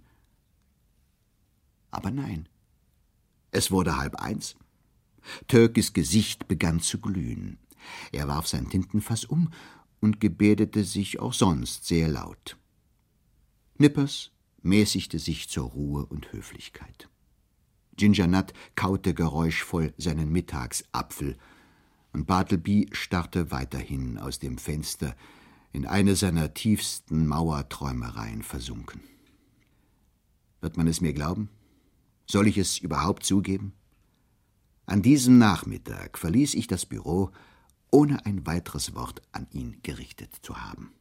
Speaker 2: Aber nein, es wurde halb eins. Turkeys Gesicht begann zu glühen. Er warf sein Tintenfass um und gebärdete sich auch sonst sehr laut. Nippers mäßigte sich zur Ruhe und Höflichkeit. Ginger Nut kaute geräuschvoll seinen Mittagsapfel, und Bartleby starrte weiterhin aus dem Fenster, in eine seiner tiefsten Mauerträumereien versunken. Wird man es mir glauben? Soll ich es überhaupt zugeben? An diesem Nachmittag verließ ich das Büro, ohne ein weiteres Wort an ihn gerichtet zu haben.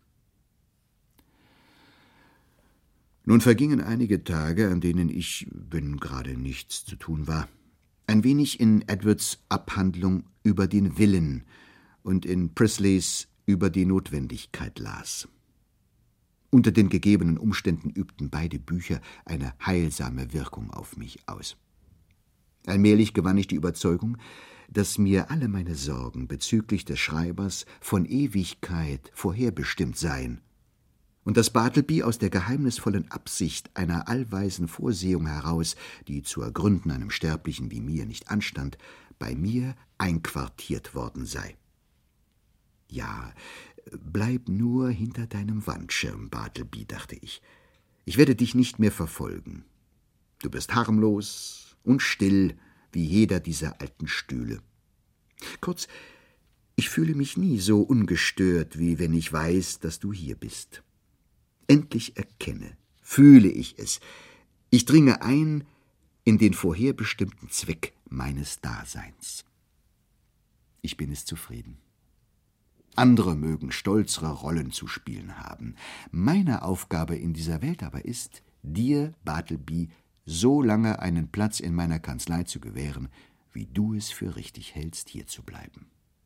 Speaker 2: Nun vergingen einige Tage, an denen ich, wenn gerade nichts zu tun war, ein wenig in Edwards Abhandlung über den Willen und in Prisleys über die Notwendigkeit las. Unter den gegebenen Umständen übten beide Bücher eine heilsame Wirkung auf mich aus. Allmählich gewann ich die Überzeugung, dass mir alle meine Sorgen bezüglich des Schreibers von Ewigkeit vorherbestimmt seien und dass Bartleby aus der geheimnisvollen Absicht einer allweisen Vorsehung heraus, die zu ergründen einem Sterblichen wie mir nicht anstand, bei mir einquartiert worden sei. »Ja, bleib nur hinter deinem Wandschirm, Bartleby«, dachte ich. »Ich werde dich nicht mehr verfolgen. Du bist harmlos und still wie jeder dieser alten Stühle. Kurz, ich fühle mich nie so ungestört, wie wenn ich weiß, dass du hier bist. Endlich erkenne, fühle ich es. Ich dringe ein in den vorherbestimmten Zweck meines Daseins. Ich bin es zufrieden. Andere mögen stolzere Rollen zu spielen haben. Meine Aufgabe in dieser Welt aber ist, dir, Bartleby, so lange einen Platz in meiner Kanzlei zu gewähren, wie du es für richtig hältst, hier zu bleiben.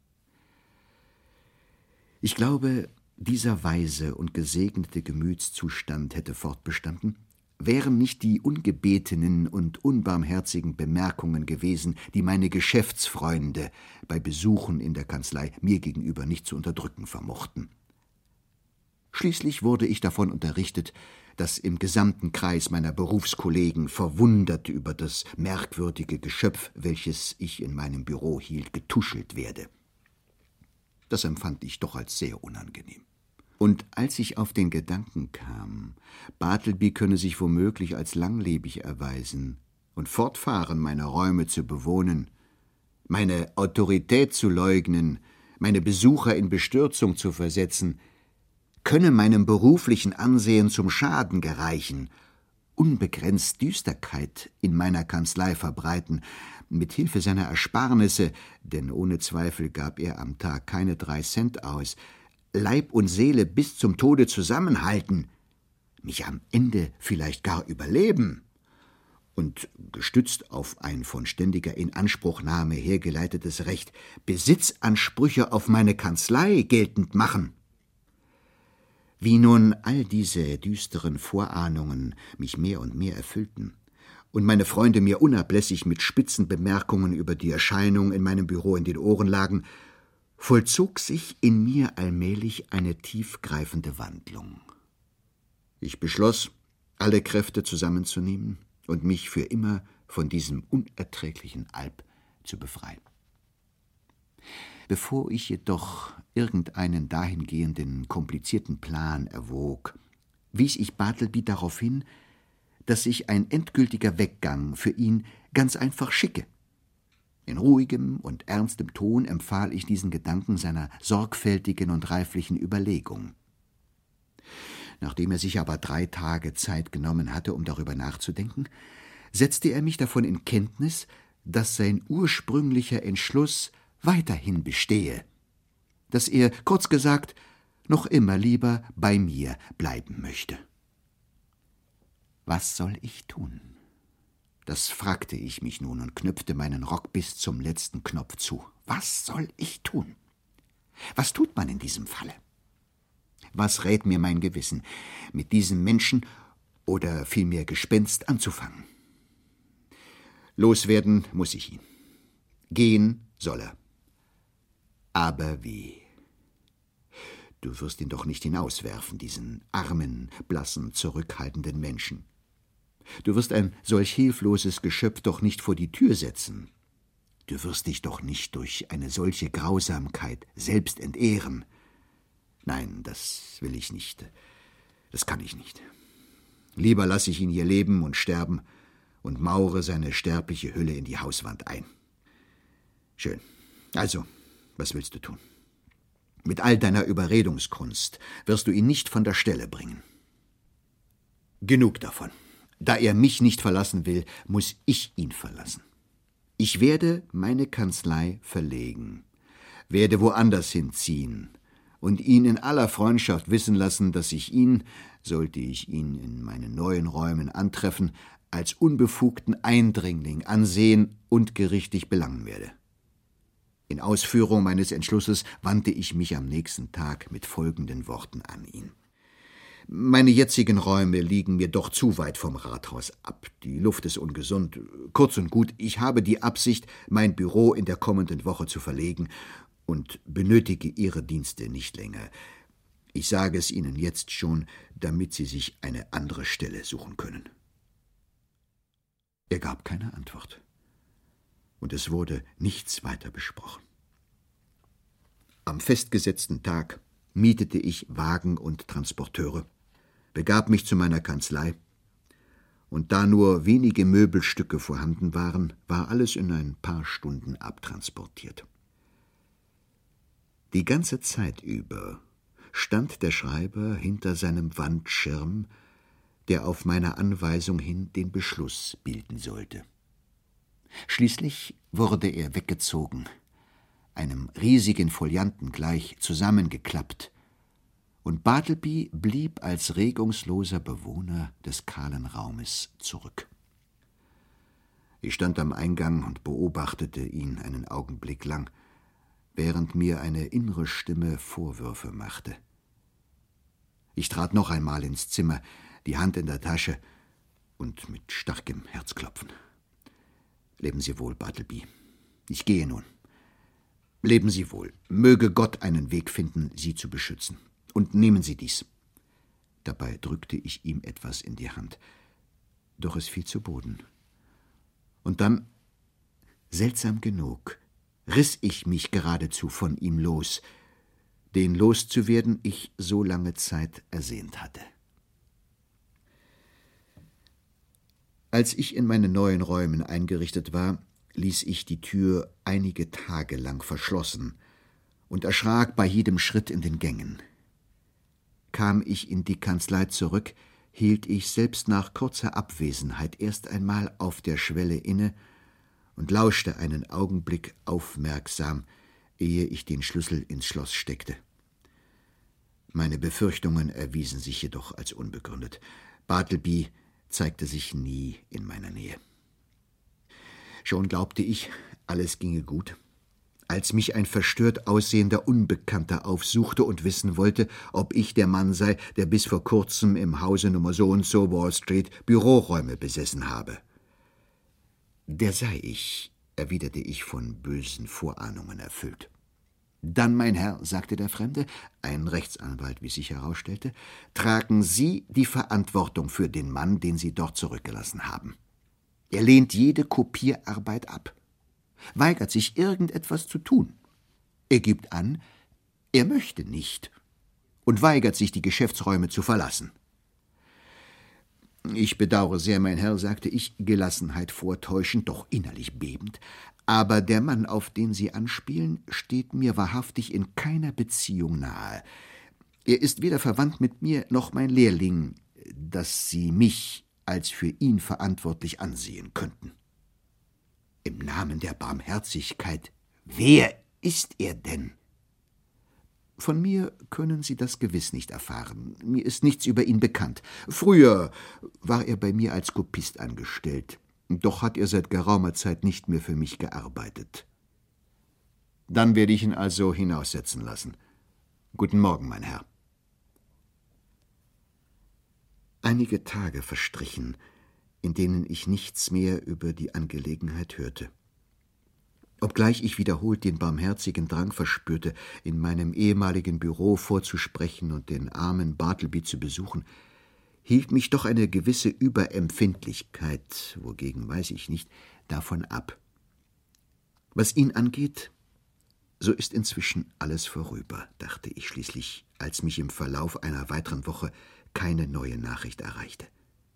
Speaker 2: Ich glaube, dieser weise und gesegnete Gemütszustand hätte fortbestanden, wären nicht die ungebetenen und unbarmherzigen Bemerkungen gewesen, die meine Geschäftsfreunde bei Besuchen in der Kanzlei mir gegenüber nicht zu unterdrücken vermochten. Schließlich wurde ich davon unterrichtet, dass im gesamten Kreis meiner Berufskollegen verwundert über das merkwürdige Geschöpf, welches ich in meinem Büro hielt, getuschelt werde. Das empfand ich doch als sehr unangenehm. Und als ich auf den Gedanken kam, Bartleby könne sich womöglich als langlebig erweisen und fortfahren, meine Räume zu bewohnen, meine Autorität zu leugnen, meine Besucher in Bestürzung zu versetzen, könne meinem beruflichen Ansehen zum Schaden gereichen, unbegrenzt Düsterkeit in meiner Kanzlei verbreiten, mit Hilfe seiner Ersparnisse, denn ohne Zweifel gab er am Tag keine drei Cent aus, Leib und Seele bis zum Tode zusammenhalten, mich am Ende vielleicht gar überleben und, gestützt auf ein von ständiger Inanspruchnahme hergeleitetes Recht, Besitzansprüche auf meine Kanzlei geltend machen. Wie nun all diese düsteren Vorahnungen mich mehr und mehr erfüllten und meine Freunde mir unablässig mit spitzen Bemerkungen über die Erscheinung in meinem Büro in den Ohren lagen, vollzog sich in mir allmählich eine tiefgreifende Wandlung. Ich beschloss, alle Kräfte zusammenzunehmen und mich für immer von diesem unerträglichen Alp zu befreien. Bevor ich jedoch irgendeinen dahingehenden komplizierten Plan erwog, wies ich Bartleby darauf hin, dass sich ein endgültiger Weggang für ihn ganz einfach schicke. In ruhigem und ernstem Ton empfahl ich diesen Gedanken seiner sorgfältigen und reiflichen Überlegung. Nachdem er sich aber drei Tage Zeit genommen hatte, um darüber nachzudenken, setzte er mich davon in Kenntnis, dass sein ursprünglicher Entschluss weiterhin bestehe, dass er, kurz gesagt, noch immer lieber bei mir bleiben möchte. Was soll ich tun? Das fragte ich mich nun und knüpfte meinen Rock bis zum letzten Knopf zu. Was soll ich tun? Was tut man in diesem Falle? Was rät mir mein Gewissen, mit diesem Menschen oder vielmehr Gespenst anzufangen? Loswerden muß ich ihn. Gehen soll er. Aber wie? Du wirst ihn doch nicht hinauswerfen, diesen armen, blassen, zurückhaltenden Menschen. Du wirst ein solch hilfloses Geschöpf doch nicht vor die Tür setzen. Du wirst dich doch nicht durch eine solche Grausamkeit selbst entehren. Nein, das will ich nicht. Das kann ich nicht. Lieber lasse ich ihn hier leben und sterben und mauere seine sterbliche Hülle in die Hauswand ein. Schön. Also, was willst du tun? Mit all deiner Überredungskunst wirst du ihn nicht von der Stelle bringen. Genug davon. Da er mich nicht verlassen will, muss ich ihn verlassen. Ich werde meine Kanzlei verlegen, werde woanders hinziehen und ihn in aller Freundschaft wissen lassen, dass ich ihn, sollte ich ihn in meinen neuen Räumen antreffen, als unbefugten Eindringling ansehen und gerichtlich belangen werde. In Ausführung meines Entschlusses wandte ich mich am nächsten Tag mit folgenden Worten an ihn. Meine jetzigen Räume liegen mir doch zu weit vom Rathaus ab. Die Luft ist ungesund. Kurz und gut, ich habe die Absicht, mein Büro in der kommenden Woche zu verlegen und benötige Ihre Dienste nicht länger. Ich sage es Ihnen jetzt schon, damit Sie sich eine andere Stelle suchen können. Er gab keine Antwort, und es wurde nichts weiter besprochen. Am festgesetzten Tag mietete ich Wagen und Transporteure, begab mich zu meiner Kanzlei, und da nur wenige Möbelstücke vorhanden waren, war alles in ein paar Stunden abtransportiert. Die ganze Zeit über stand der Schreiber hinter seinem Wandschirm, der auf meine Anweisung hin den Beschluss bilden sollte. Schließlich wurde er weggezogen, einem riesigen Folianten gleich zusammengeklappt, und Bartleby blieb als regungsloser Bewohner des kahlen Raumes zurück. Ich stand am Eingang und beobachtete ihn einen Augenblick lang, während mir eine innere Stimme Vorwürfe machte. Ich trat noch einmal ins Zimmer, die Hand in der Tasche und mit starkem Herzklopfen. Leben Sie wohl, Bartleby. Ich gehe nun. Leben Sie wohl. Möge Gott einen Weg finden, Sie zu beschützen. Und nehmen Sie dies. Dabei drückte ich ihm etwas in die Hand. Doch es fiel zu Boden. Und dann, seltsam genug, riss ich mich geradezu von ihm los, den loszuwerden ich so lange Zeit ersehnt hatte. Als ich in meinen neuen Räumen eingerichtet war, ließ ich die Tür einige Tage lang verschlossen und erschrak bei jedem Schritt in den Gängen. Kam ich in die Kanzlei zurück, hielt ich selbst nach kurzer Abwesenheit erst einmal auf der Schwelle inne und lauschte einen Augenblick aufmerksam, ehe ich den Schlüssel ins Schloss steckte. Meine Befürchtungen erwiesen sich jedoch als unbegründet. Bartleby zeigte sich nie in meiner Nähe. Schon glaubte ich, alles ginge gut, als mich ein verstört aussehender Unbekannter aufsuchte und wissen wollte, ob ich der Mann sei, der bis vor kurzem im Hause Nummer so und so Wall Street Büroräume besessen habe. Der sei ich, erwiderte ich von bösen Vorahnungen erfüllt. Dann, mein Herr, sagte der Fremde, ein Rechtsanwalt, wie sich herausstellte, tragen Sie die Verantwortung für den Mann, den Sie dort zurückgelassen haben. Er lehnt jede Kopierarbeit ab, weigert sich, irgendetwas zu tun. Er gibt an, er möchte nicht und weigert sich, die Geschäftsräume zu verlassen. Ich bedauere sehr, mein Herr, sagte ich, Gelassenheit vortäuschend, doch innerlich bebend, aber der Mann, auf den Sie anspielen, steht mir wahrhaftig in keiner Beziehung nahe. Er ist weder verwandt mit mir noch mein Lehrling, dass Sie mich als für ihn verantwortlich ansehen könnten. Im Namen der Barmherzigkeit, wer ist er denn? Von mir können Sie das gewiss nicht erfahren. Mir ist nichts über ihn bekannt. Früher war er bei mir als Kopist angestellt, doch hat er seit geraumer Zeit nicht mehr für mich gearbeitet. Dann werde ich ihn also hinaussetzen lassen. Guten Morgen, mein Herr. Einige Tage verstrichen, in denen ich nichts mehr über die Angelegenheit hörte. Obgleich ich wiederholt den barmherzigen Drang verspürte, in meinem ehemaligen Büro vorzusprechen und den armen Bartleby zu besuchen, hielt mich doch eine gewisse Überempfindlichkeit, wogegen weiß ich nicht, davon ab. Was ihn angeht, so ist inzwischen alles vorüber, dachte ich schließlich, als mich im Verlauf einer weiteren Woche keine neue Nachricht erreichte.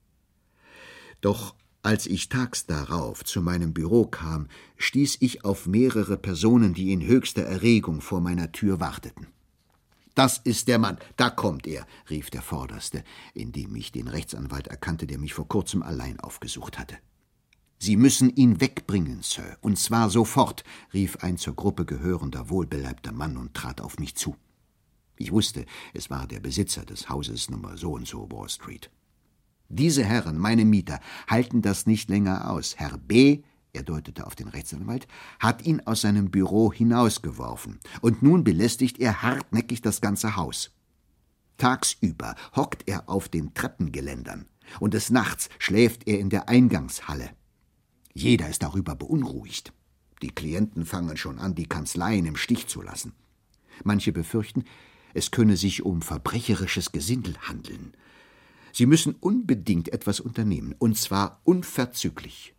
Speaker 2: Doch als ich tags darauf zu meinem Büro kam, stieß ich auf mehrere Personen, die in höchster Erregung vor meiner Tür warteten. »Das ist der Mann, da kommt er«, rief der Vorderste, indem ich den Rechtsanwalt erkannte, der mich vor kurzem allein aufgesucht hatte. »Sie müssen ihn wegbringen, Sir, und zwar sofort«, rief ein zur Gruppe gehörender, wohlbeleibter Mann und trat auf mich zu. Ich wusste, es war der Besitzer des Hauses Nummer so und so Wall Street. »Diese Herren, meine Mieter, halten das nicht länger aus. Herr B., er deutete auf den Rechtsanwalt, hat ihn aus seinem Büro hinausgeworfen, und nun belästigt er hartnäckig das ganze Haus. Tagsüber hockt er auf den Treppengeländern, und des Nachts schläft er in der Eingangshalle. Jeder ist darüber beunruhigt. Die Klienten fangen schon an, die Kanzleien im Stich zu lassen. Manche befürchten, es könne sich um verbrecherisches Gesindel handeln. Sie müssen unbedingt etwas unternehmen, und zwar unverzüglich.«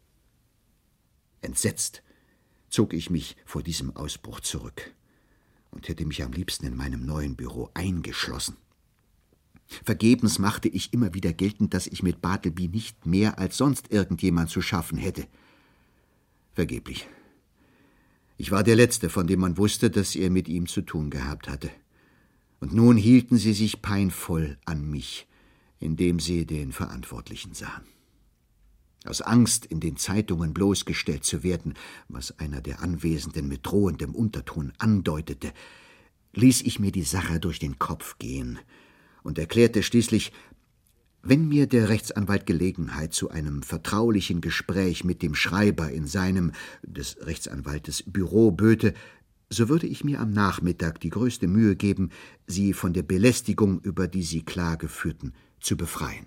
Speaker 2: Entsetzt zog ich mich vor diesem Ausbruch zurück und hätte mich am liebsten in meinem neuen Büro eingeschlossen. Vergebens machte ich immer wieder geltend, dass ich mit Bartleby nicht mehr als sonst irgendjemand zu schaffen hätte. Vergeblich. Ich war der Letzte, von dem man wusste, dass er mit ihm zu tun gehabt hatte. Und nun hielten sie sich peinvoll an mich, indem sie den Verantwortlichen sahen. Aus Angst, in den Zeitungen bloßgestellt zu werden, was einer der Anwesenden mit drohendem Unterton andeutete, ließ ich mir die Sache durch den Kopf gehen und erklärte schließlich, wenn mir der Rechtsanwalt Gelegenheit zu einem vertraulichen Gespräch mit dem Schreiber in seinem, des Rechtsanwaltes, Büro böte, so würde ich mir am Nachmittag die größte Mühe geben, Sie von der Belästigung, über die Sie Klage führten, zu befreien.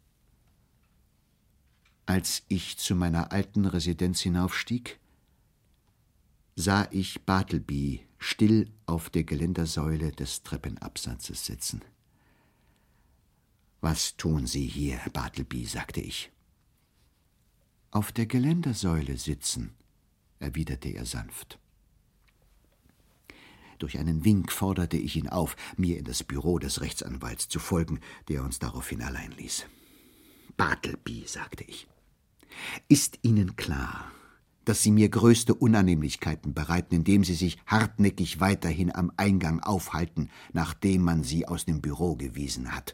Speaker 2: Als ich zu meiner alten Residenz hinaufstieg, sah ich Bartleby still auf der Geländersäule des Treppenabsatzes sitzen. »Was tun Sie hier, Bartleby?« sagte ich. »Auf der Geländersäule sitzen«, erwiderte er sanft. Durch einen Wink forderte ich ihn auf, mir in das Büro des Rechtsanwalts zu folgen, der uns daraufhin allein ließ. »Bartleby«, sagte ich, »ist Ihnen klar, dass Sie mir größte Unannehmlichkeiten bereiten, indem Sie sich hartnäckig weiterhin am Eingang aufhalten, nachdem man Sie aus dem Büro gewiesen hat?«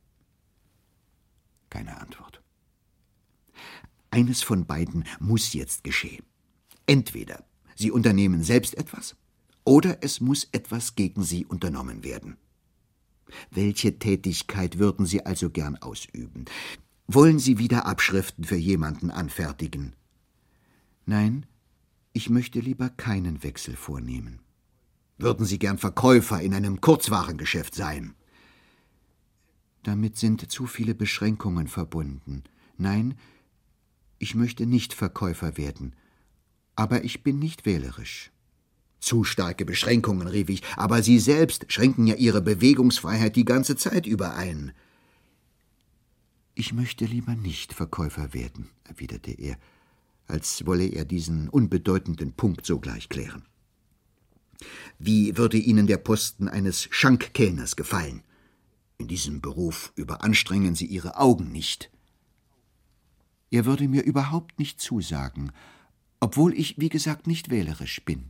Speaker 2: Keine Antwort. Eines von beiden muss jetzt geschehen. Entweder Sie unternehmen selbst etwas, oder es muss etwas gegen Sie unternommen werden. Welche Tätigkeit würden Sie also gern ausüben? Wollen Sie wieder Abschriften für jemanden anfertigen? Nein, ich möchte lieber keinen Wechsel vornehmen. Würden Sie gern Verkäufer in einem Kurzwarengeschäft sein? Damit sind zu viele Beschränkungen verbunden. Nein, ich möchte nicht Verkäufer werden, aber ich bin nicht wählerisch. Zu starke Beschränkungen, rief ich, aber Sie selbst schränken ja Ihre Bewegungsfreiheit die ganze Zeit über ein. Ich möchte lieber nicht Verkäufer werden, erwiderte er, als wolle er diesen unbedeutenden Punkt sogleich klären. Wie würde Ihnen der Posten eines Schankkellners gefallen? In diesem Beruf überanstrengen Sie Ihre Augen nicht. Er würde mir überhaupt nicht zusagen, obwohl ich, wie gesagt, nicht wählerisch bin.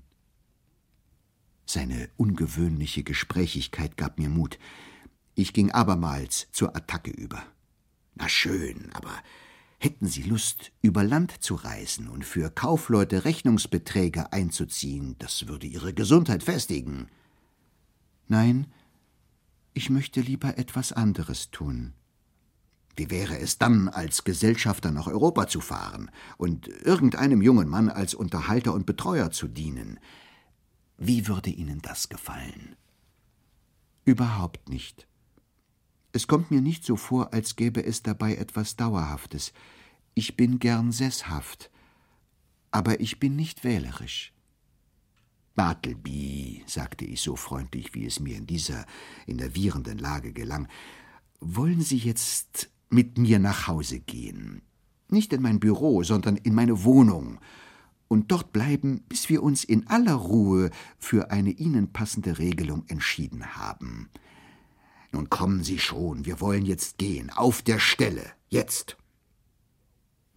Speaker 2: Seine ungewöhnliche Gesprächigkeit gab mir Mut. Ich ging abermals zur Attacke über. »Na schön, aber hätten Sie Lust, über Land zu reisen und für Kaufleute Rechnungsbeträge einzuziehen? Das würde Ihre Gesundheit festigen.« »Nein, ich möchte lieber etwas anderes tun.« »Wie wäre es dann, als Gesellschafter nach Europa zu fahren und irgendeinem jungen Mann als Unterhalter und Betreuer zu dienen? Wie würde Ihnen das gefallen?« »Überhaupt nicht. Es kommt mir nicht so vor, als gäbe es dabei etwas Dauerhaftes. Ich bin gern sesshaft, aber ich bin nicht wählerisch.« »Bartleby«, sagte ich so freundlich, wie es mir in dieser enervierenden Lage gelang, »wollen Sie jetzt mit mir nach Hause gehen? Nicht in mein Büro, sondern in meine Wohnung. Und dort bleiben, bis wir uns in aller Ruhe für eine Ihnen passende Regelung entschieden haben. Nun kommen Sie schon, wir wollen jetzt gehen, auf der Stelle, jetzt.«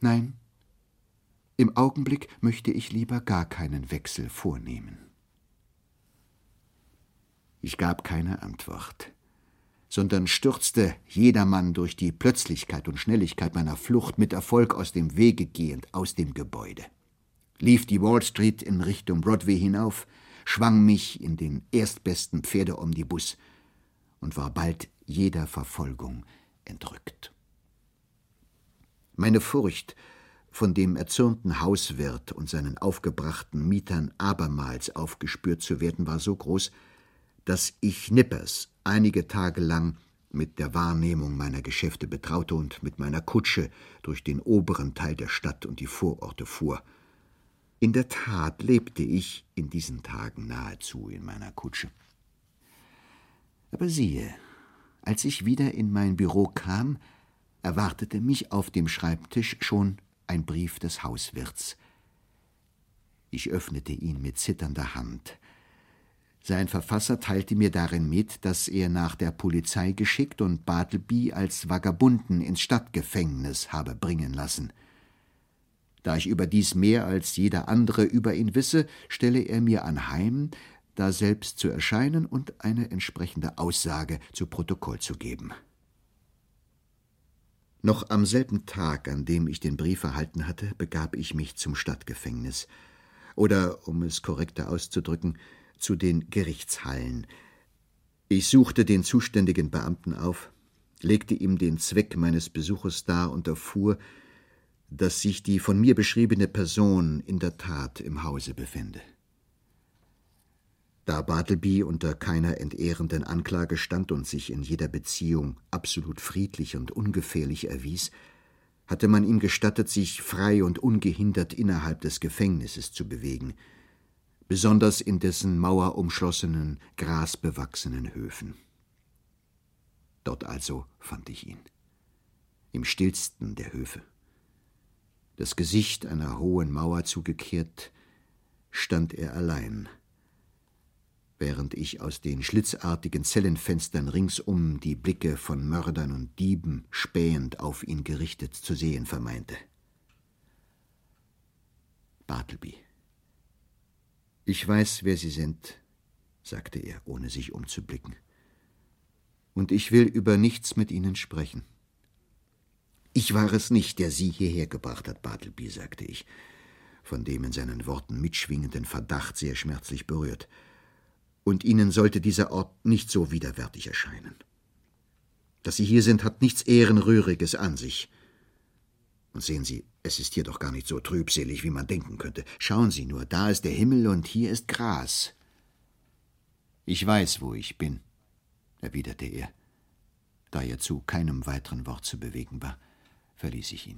Speaker 2: Nein, im Augenblick möchte ich lieber gar keinen Wechsel vornehmen. Ich gab keine Antwort, sondern stürzte, jedermann durch die Plötzlichkeit und Schnelligkeit meiner Flucht mit Erfolg aus dem Wege gehend, aus dem Gebäude, lief die Wall Street in Richtung Broadway hinauf, schwang mich in den erstbesten Pferdeomnibus und war bald jeder Verfolgung entrückt. Meine Furcht, von dem erzürnten Hauswirt und seinen aufgebrachten Mietern abermals aufgespürt zu werden, war so groß, dass ich Nippers einige Tage lang mit der Wahrnehmung meiner Geschäfte betraute und mit meiner Kutsche durch den oberen Teil der Stadt und die Vororte fuhr. In der Tat lebte ich in diesen Tagen nahezu in meiner Kutsche. Aber siehe, als ich wieder in mein Büro kam, erwartete mich auf dem Schreibtisch schon ein Brief des Hauswirts. Ich öffnete ihn mit zitternder Hand. Sein Verfasser teilte mir darin mit, dass er nach der Polizei geschickt und Bartleby als Vagabunden ins Stadtgefängnis habe bringen lassen. Da ich überdies mehr als jeder andere über ihn wisse, stelle er mir anheim, daselbst zu erscheinen und eine entsprechende Aussage zu Protokoll zu geben. Noch am selben Tag, an dem ich den Brief erhalten hatte, begab ich mich zum Stadtgefängnis, oder, um es korrekter auszudrücken, zu den Gerichtshallen. Ich suchte den zuständigen Beamten auf, legte ihm den Zweck meines Besuches dar und erfuhr, dass sich die von mir beschriebene Person in der Tat im Hause befände. Da Bartleby unter keiner entehrenden Anklage stand und sich in jeder Beziehung absolut friedlich und ungefährlich erwies, hatte man ihm gestattet, sich frei und ungehindert innerhalb des Gefängnisses zu bewegen, besonders in dessen mauerumschlossenen, grasbewachsenen Höfen. Dort also fand ich ihn, im stillsten der Höfe. Das Gesicht einer hohen Mauer zugekehrt, stand er allein, während ich aus den schlitzartigen Zellenfenstern ringsum die Blicke von Mördern und Dieben spähend auf ihn gerichtet zu sehen vermeinte. Bartleby. »Ich weiß, wer Sie sind«, sagte er, ohne sich umzublicken. »Und ich will über nichts mit Ihnen sprechen.« »Ich war es nicht, der Sie hierher gebracht hat, Bartleby«, sagte ich, von dem in seinen Worten mitschwingenden Verdacht sehr schmerzlich berührt. »Und Ihnen sollte dieser Ort nicht so widerwärtig erscheinen. Dass Sie hier sind, hat nichts Ehrenrühriges an sich. Und sehen Sie, es ist hier doch gar nicht so trübselig, wie man denken könnte. Schauen Sie nur, da ist der Himmel und hier ist Gras.« »Ich weiß, wo ich bin«, erwiderte er. Da er zu keinem weiteren Wort zu bewegen war, verließ ich ihn.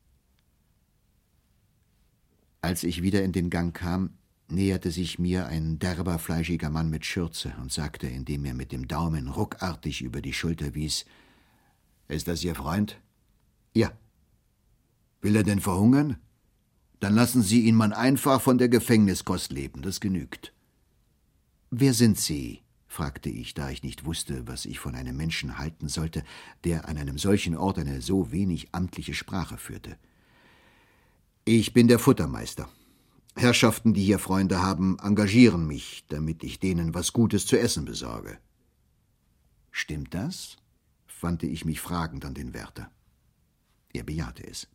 Speaker 2: Als ich wieder in den Gang kam, näherte sich mir ein derber, fleischiger Mann mit Schürze und sagte, indem er mit dem Daumen ruckartig über die Schulter wies: »Ist das Ihr Freund?« »Ja.« »Will er denn verhungern? Dann lassen Sie ihn man einfach von der Gefängniskost leben, das genügt.« »Wer sind Sie?«, fragte ich, da ich nicht wusste, was ich von einem Menschen halten sollte, der an einem solchen Ort eine so wenig amtliche Sprache führte. »Ich bin der Futtermeister. Herrschaften, die hier Freunde haben, engagieren mich, damit ich denen was Gutes zu essen besorge.« »Stimmt das?«, wandte ich mich fragend an den Wärter. Er bejahte es.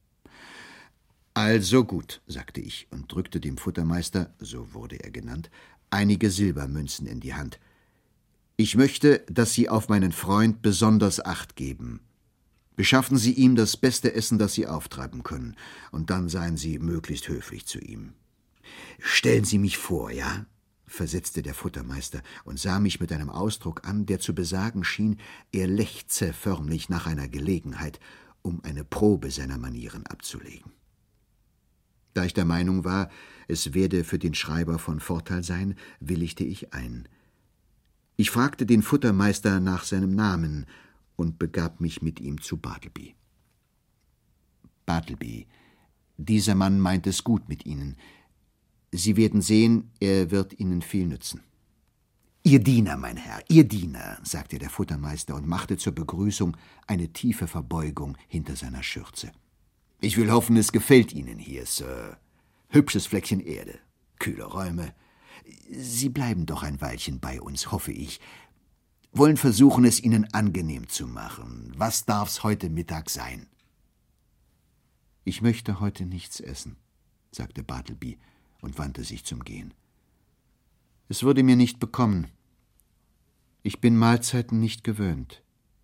Speaker 2: »Also gut«, sagte ich und drückte dem Futtermeister, so wurde er genannt, einige Silbermünzen in die Hand. »Ich möchte, dass Sie auf meinen Freund besonders Acht geben. Beschaffen Sie ihm das beste Essen, das Sie auftreiben können, und dann seien Sie möglichst höflich zu ihm.« »Stellen Sie mich vor, ja?«, versetzte der Futtermeister und sah mich mit einem Ausdruck an, der zu besagen schien, er lechze förmlich nach einer Gelegenheit, um eine Probe seiner Manieren abzulegen. Da ich der Meinung war, es werde für den Schreiber von Vorteil sein, willigte ich ein. Ich fragte den Futtermeister nach seinem Namen und begab mich mit ihm zu Bartleby. »Bartleby, dieser Mann meint es gut mit Ihnen. Sie werden sehen, er wird Ihnen viel nützen.« »Ihr Diener, mein Herr, Ihr Diener«, sagte der Futtermeister und machte zur Begrüßung eine tiefe Verbeugung hinter seiner Schürze. Ich will hoffen, es gefällt Ihnen hier, Sir. Hübsches Fleckchen Erde, kühle Räume. Sie bleiben doch ein Weilchen bei uns, hoffe ich. Wollen versuchen, es Ihnen angenehm zu machen. Was darf's heute Mittag sein?« »Ich möchte heute nichts essen«, sagte Bartleby und wandte sich zum Gehen. »Es würde mir nicht bekommen. Ich bin Mahlzeiten nicht gewöhnt.«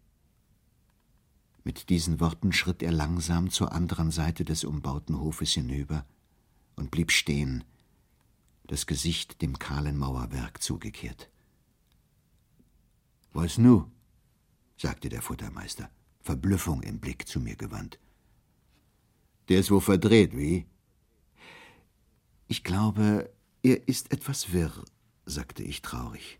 Speaker 2: Mit diesen Worten schritt er langsam zur anderen Seite des umbauten Hofes hinüber und blieb stehen, das Gesicht dem kahlen Mauerwerk zugekehrt. »Was nu?« sagte der Futtermeister, Verblüffung im Blick zu mir gewandt. »Der ist wohl verdreht, wie?« »Ich glaube, er ist etwas wirr«, sagte ich traurig.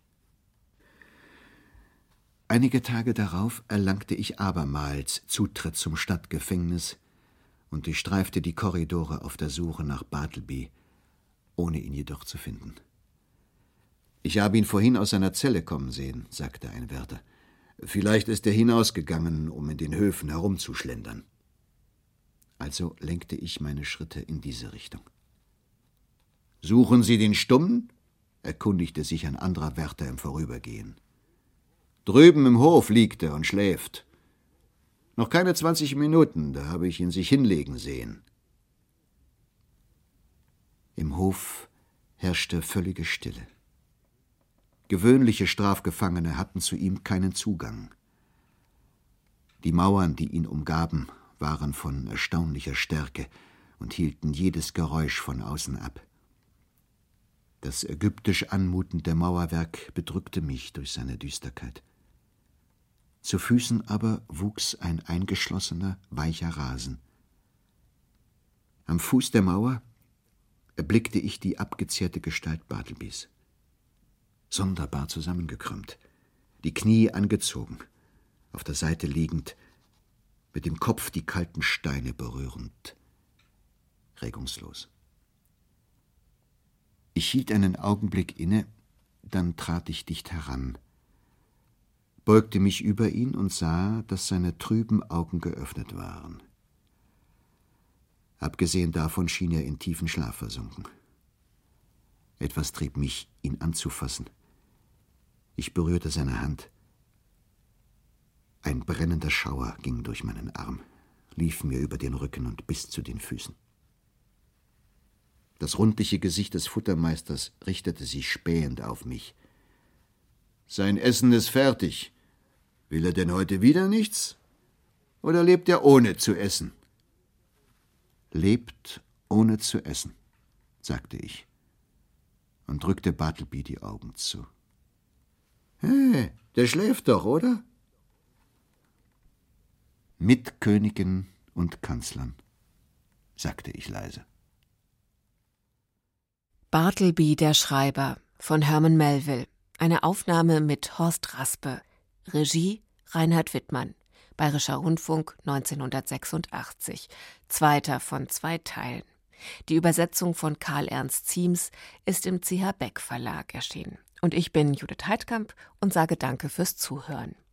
Speaker 2: Einige Tage darauf erlangte ich abermals Zutritt zum Stadtgefängnis und durchstreifte die Korridore auf der Suche nach Bartleby, ohne ihn jedoch zu finden. »Ich habe ihn vorhin aus seiner Zelle kommen sehen«, sagte ein Wärter. »Vielleicht ist er hinausgegangen, um in den Höfen herumzuschlendern.« Also lenkte ich meine Schritte in diese Richtung. »Suchen Sie den Stummen?« erkundigte sich ein anderer Wärter im Vorübergehen. »Drüben im Hof liegt er und schläft. Noch keine zwanzig Minuten, da habe ich ihn sich hinlegen sehen.« Im Hof herrschte völlige Stille. Gewöhnliche Strafgefangene hatten zu ihm keinen Zugang. Die Mauern, die ihn umgaben, waren von erstaunlicher Stärke und hielten jedes Geräusch von außen ab. Das ägyptisch anmutende Mauerwerk bedrückte mich durch seine Düsterkeit. Zu Füßen aber wuchs ein eingeschlossener, weicher Rasen. Am Fuß der Mauer erblickte ich die abgezehrte Gestalt Bartlebys. Sonderbar zusammengekrümmt, die Knie angezogen, auf der Seite liegend, mit dem Kopf die kalten Steine berührend, regungslos. Ich hielt einen Augenblick inne, dann trat ich dicht heran, beugte mich über ihn und sah, dass seine trüben Augen geöffnet waren. Abgesehen davon schien er in tiefen Schlaf versunken. Etwas trieb mich, ihn anzufassen. Ich berührte seine Hand. Ein brennender Schauer ging durch meinen Arm, lief mir über den Rücken und bis zu den Füßen. Das rundliche Gesicht des Futtermeisters richtete sich spähend auf mich. »Sein Essen ist fertig. Will er denn heute wieder nichts? Oder lebt er ohne zu essen?« »Lebt ohne zu essen«, sagte ich und drückte Bartleby die Augen zu. »Hey, der schläft doch, oder?« »Mit Königen und Kanzlern«, sagte ich leise.
Speaker 1: Bartleby, der Schreiber von Herman Melville. Eine Aufnahme mit Horst Raspe. Regie Reinhard Wittmann. Bayerischer Rundfunk neunzehnhundertsechsundachtzig. Zweiter von zwei Teilen. Die Übersetzung von Karl Ernst Ziems ist im C H Beck Verlag erschienen. Und ich bin Judith Heidkamp und sage Danke fürs Zuhören.